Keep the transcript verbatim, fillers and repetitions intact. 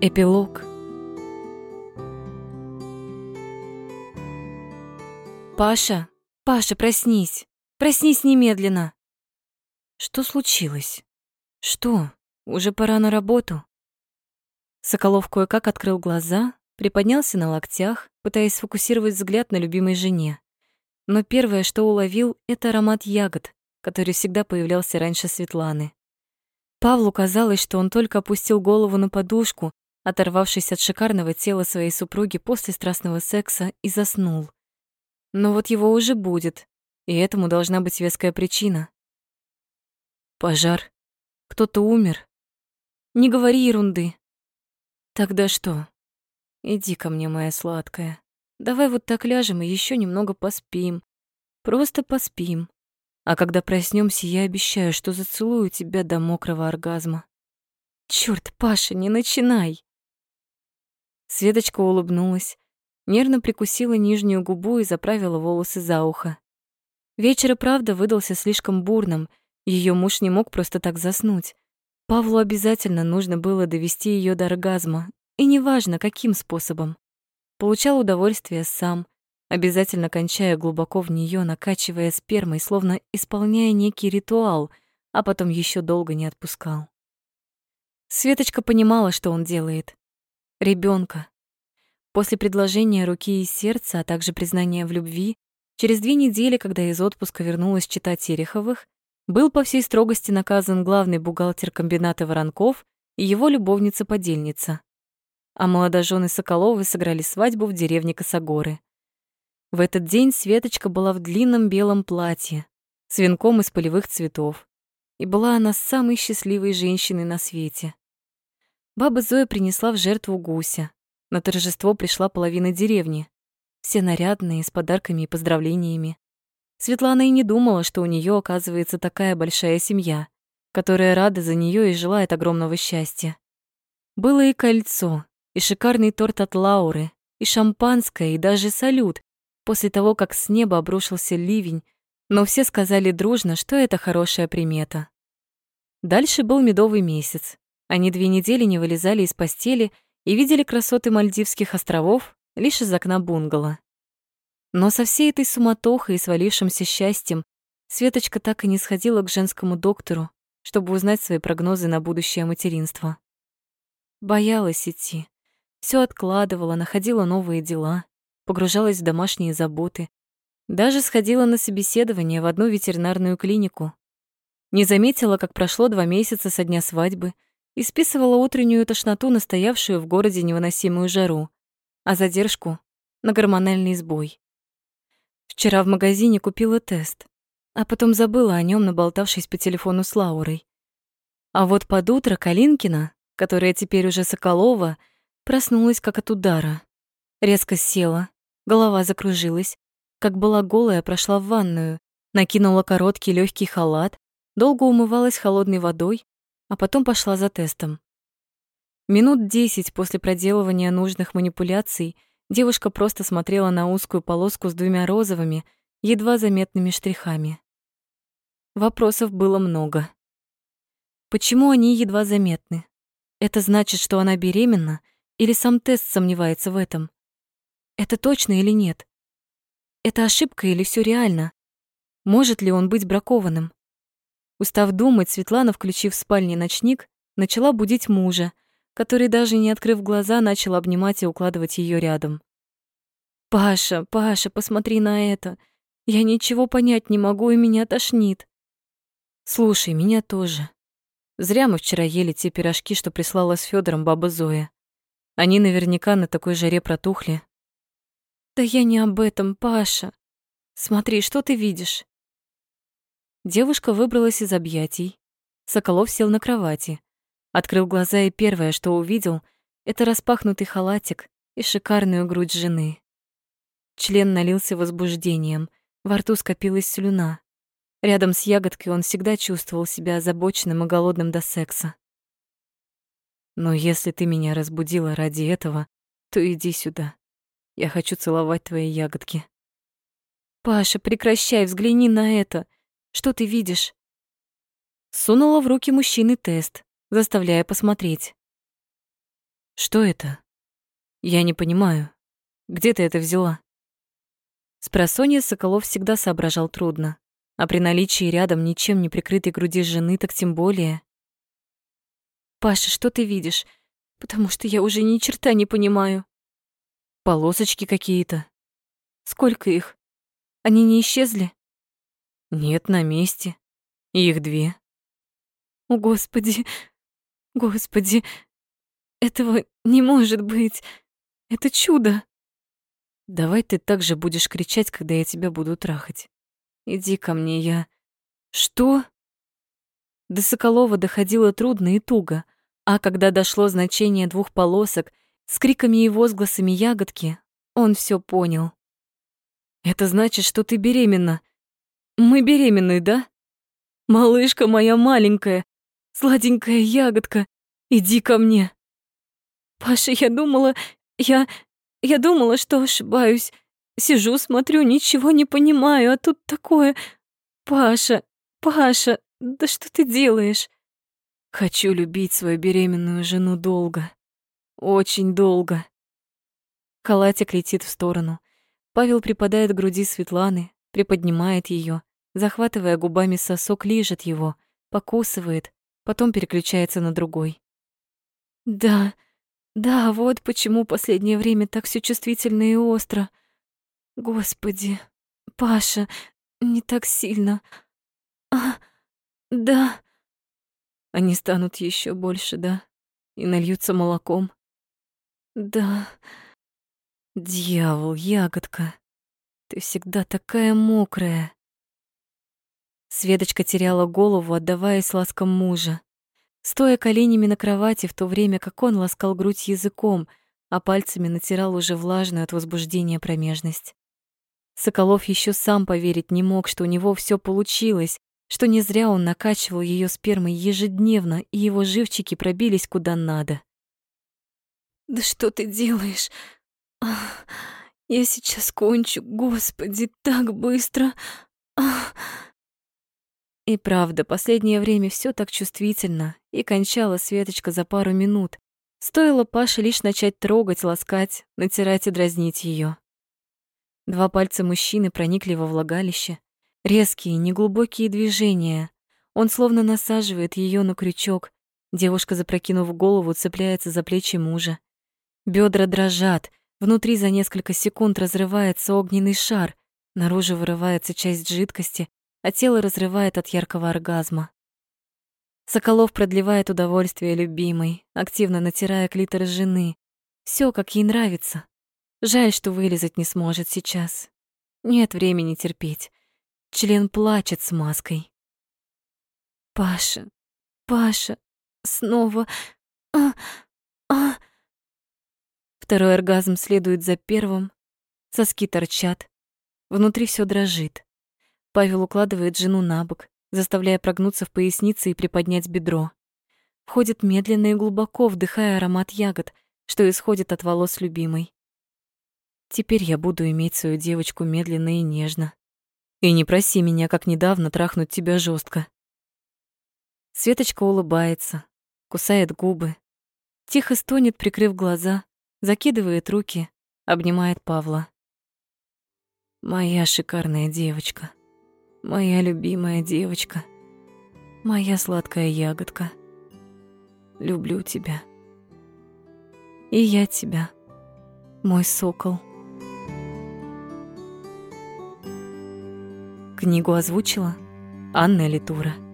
Эпилог. Паша, Паша, проснись. Проснись немедленно. Что случилось? Что? Уже пора на работу? Соколов кое-как открыл глаза, приподнялся на локтях, пытаясь сфокусировать взгляд на любимой жене. Но первое, что уловил, это аромат ягод, который всегда появлялся раньше Светланы. Павлу казалось, что он только опустил голову на подушку, оторвавшись от шикарного тела своей супруги после страстного секса, и заснул. Но вот его уже будет, и этому должна быть веская причина. Пожар. Кто-то умер. Не говори ерунды. Тогда что? Иди ко мне, моя сладкая. Давай вот так ляжем и еще немного поспим. Просто поспим. А когда проснемся, я обещаю, что зацелую тебя до мокрого оргазма. Черт, Паша, не начинай. Светочка улыбнулась, нервно прикусила нижнюю губу и заправила волосы за ухо. Вечер и правда выдался слишком бурным, ее муж не мог просто так заснуть. Павлу обязательно нужно было довести ее до оргазма, и неважно, каким способом. Получал удовольствие сам, обязательно кончая глубоко в нее, накачивая спермой, словно исполняя некий ритуал, а потом еще долго не отпускал. Светочка понимала, что он делает. Ребенка. После предложения руки и сердца, а также признания в любви, через две недели, когда из отпуска вернулась чета Тереховых, был по всей строгости наказан главный бухгалтер комбината Воронков и его любовница-подельница. А молодожены Соколовы сыграли свадьбу в деревне Косогоры. В этот день Светочка была в длинном белом платье с венком из полевых цветов, и была она самой счастливой женщиной на свете. Баба Зоя принесла в жертву гуся. На торжество пришла половина деревни. Все нарядные, с подарками и поздравлениями. Светлана и не думала, что у нее оказывается такая большая семья, которая рада за нее и желает огромного счастья. Было и кольцо, и шикарный торт от Лауры, и шампанское, и даже салют, после того, как с неба обрушился ливень, но все сказали дружно, что это хорошая примета. Дальше был медовый месяц. Они две недели не вылезали из постели и видели красоты Мальдивских островов лишь из окна бунгало. Но со всей этой суматохой и свалившимся счастьем Светочка так и не сходила к женскому доктору, чтобы узнать свои прогнозы на будущее материнство. Боялась идти, все откладывала, находила новые дела, погружалась в домашние заботы, даже сходила на собеседование в одну ветеринарную клинику. Не заметила, как прошло два месяца со дня свадьбы, и списывала утреннюю тошноту на стоявшую в городе невыносимую жару, а задержку — на гормональный сбой. Вчера в магазине купила тест, а потом забыла о нем, наболтавшись по телефону с Лаурой. А вот под утро Калинкина, которая теперь уже Соколова, проснулась как от удара. Резко села, голова закружилась, как была голая, прошла в ванную, накинула короткий легкий халат, долго умывалась холодной водой, а потом пошла за тестом. Минут десять после проделывания нужных манипуляций девушка просто смотрела на узкую полоску с двумя розовыми, едва заметными штрихами. Вопросов было много. Почему они едва заметны? Это значит, что она беременна, или сам тест сомневается в этом? Это точно или нет? Это ошибка или все реально? Может ли он быть бракованным? Устав думать, Светлана, включив в спальне ночник, начала будить мужа, который, даже не открыв глаза, начал обнимать и укладывать ее рядом. «Паша, Паша, посмотри на это! Я ничего понять не могу, и меня тошнит!» «Слушай, меня тоже. Зря мы вчера ели те пирожки, что прислала с Федором баба Зоя. Они наверняка на такой жаре протухли». «Да я не об этом, Паша. Смотри, что ты видишь?» Девушка выбралась из объятий. Соколов сел на кровати, открыл глаза, и первое, что увидел, это распахнутый халатик и шикарную грудь жены. Член налился возбуждением, во рту скопилась слюна. Рядом с ягодкой он всегда чувствовал себя озабоченным и голодным до секса. «Но если ты меня разбудила ради этого, то иди сюда. Я хочу целовать твои ягодки». «Паша, прекращай, взгляни на это. Что ты видишь?» Сунула в руки мужчины тест, заставляя посмотреть. Что это? Я не понимаю. Где ты это взяла? Спросонья Соколов всегда соображал трудно, а при наличии рядом ничем не прикрытой груди жены так тем более. «Паша, что ты видишь? Потому что я уже ни черта не понимаю». «Полосочки какие-то». «Сколько их? Они не исчезли?» «Нет, на месте. Их две». «О, Господи, Господи, этого не может быть. Это чудо». «Давай ты так же будешь кричать, когда я тебя буду трахать. Иди ко мне, я...» «Что?» До Соколова доходило трудно и туго, а когда дошло значение двух полосок с криками и возгласами ягодки, он все понял. «Это значит, что ты беременна. Мы беременны, да? Малышка моя маленькая, сладенькая ягодка, иди ко мне». «Паша, я думала, я... я думала, что ошибаюсь. Сижу, смотрю, ничего не понимаю, а тут такое... Паша, Паша, да что ты делаешь?» «Хочу любить свою беременную жену долго. Очень долго». Халатик летит в сторону. Павел припадает к груди Светланы, приподнимает ее, захватывая губами сосок, лижет его, покусывает, потом переключается на другой. «Да, да, вот почему последнее время так все чувствительно и остро. Господи, Паша, не так сильно. А, да». Они станут еще больше, да? И нальются молоком. Да. Дьявол, ягодка, ты всегда такая мокрая. Светочка теряла голову, отдаваясь ласкам мужа, стоя коленями на кровати, в то время как он ласкал грудь языком, а пальцами натирал уже влажную от возбуждения промежность. Соколов еще сам поверить не мог, что у него все получилось, что не зря он накачивал ее спермой ежедневно, и его живчики пробились куда надо. «Да что ты делаешь? Ах, я сейчас кончу, Господи, так быстро! Ах!» И правда, последнее время все так чувствительно, и кончала Светочка за пару минут. Стоило Паше лишь начать трогать, ласкать, натирать и дразнить ее. Два пальца мужчины проникли во влагалище. Резкие, неглубокие движения. Он словно насаживает ее на крючок. Девушка, запрокинув голову, цепляется за плечи мужа. Бедра дрожат. Внутри за несколько секунд разрывается огненный шар. Наружу вырывается часть жидкости, а тело разрывает от яркого оргазма. Соколов продлевает удовольствие любимой, активно натирая клитор жены. Все, как ей нравится. Жаль, что вылезать не сможет сейчас. Нет времени терпеть. Член плачет с маской. «Паша, Паша, снова... А, а...» Второй оргазм следует за первым. Соски торчат. Внутри все дрожит. Павел укладывает жену на бок, заставляя прогнуться в пояснице и приподнять бедро. Входит медленно и глубоко, вдыхая аромат ягод, что исходит от волос любимой. Теперь я буду иметь свою девочку медленно и нежно. И не проси меня, как недавно, трахнуть тебя жестко. Светочка улыбается, кусает губы, тихо стонет, прикрыв глаза, закидывает руки, обнимает Павла. Моя шикарная девочка, моя любимая девочка, моя сладкая ягодка. Люблю тебя. И я тебя, мой сокол. Книгу озвучила Анна Литура.